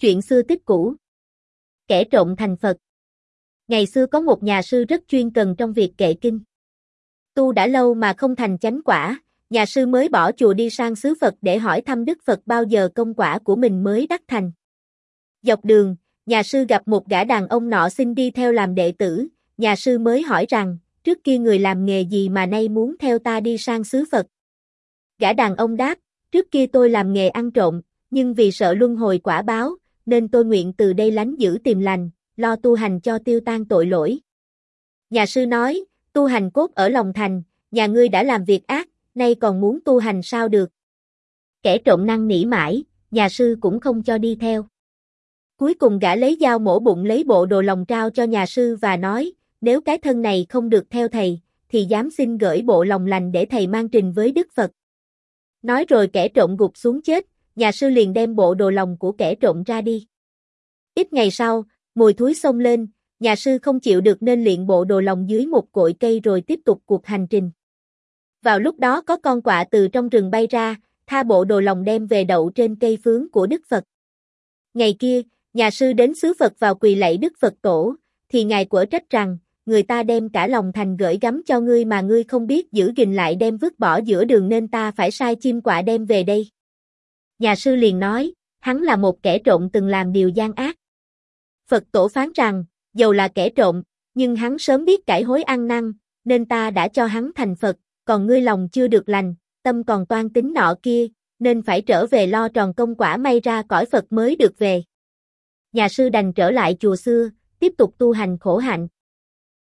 Chuyện xưa tích cũ. Kẻ trộm thành Phật. Ngày xưa có một nhà sư rất chuyên cần trong việc kệ kinh. Tu đã lâu mà không thành chánh quả, nhà sư mới bỏ chùa đi sang xứ Phật để hỏi thăm Đức Phật bao giờ công quả của mình mới đắc thành. Dọc đường, nhà sư gặp một gã đàn ông nọ xin đi theo làm đệ tử, nhà sư mới hỏi rằng, trước kia người làm nghề gì mà nay muốn theo ta đi sang xứ Phật? Gã đàn ông đáp, trước kia tôi làm nghề ăn trộm, nhưng vì sợ luân hồi quả báo, nên tôi nguyện từ đây lánh dữ tìm lành, lo tu hành cho tiêu tan tội lỗi. Nhà sư nói, tu hành cốt ở lòng thành, nhà ngươi đã làm việc ác, nay còn muốn tu hành sao được. Kẻ trộm năn nỉ mãi, nhà sư cũng không cho đi theo. Cuối cùng gã lấy dao mổ bụng lấy bộ đồ lòng trao cho nhà sư và nói, nếu cái thân này không được theo thầy, thì dám xin gửi bộ lòng lành để thầy mang trình với Đức Phật. Nói rồi kẻ trộm gục xuống chết, nhà sư liền đem bộ đồ lòng của kẻ trộm ra đi. Ít ngày sau, mùi thúi xông lên, nhà sư không chịu được nên luyện bộ đồ lòng dưới một cội cây rồi tiếp tục cuộc hành trình. Vào lúc đó có con quạ từ trong rừng bay ra, tha bộ đồ lòng đem về đậu trên cây phướng của Đức Phật. Ngày kia, nhà sư đến xứ Phật vào quỳ lạy Đức Phật Tổ, thì ngài quở trách rằng, người ta đem cả lòng thành gửi gắm cho ngươi mà ngươi không biết giữ gìn lại đem vứt bỏ giữa đường nên ta phải sai chim quạ đem về đây. Nhà sư liền nói, hắn là một kẻ trộm từng làm điều gian ác. Phật Tổ phán rằng, dầu là kẻ trộm, nhưng hắn sớm biết cải hối ăn năn, nên ta đã cho hắn thành Phật, còn ngươi lòng chưa được lành, tâm còn toan tính nọ kia, nên phải trở về lo tròn công quả may ra cõi Phật mới được về. Nhà sư đành trở lại chùa xưa, tiếp tục tu hành khổ hạnh.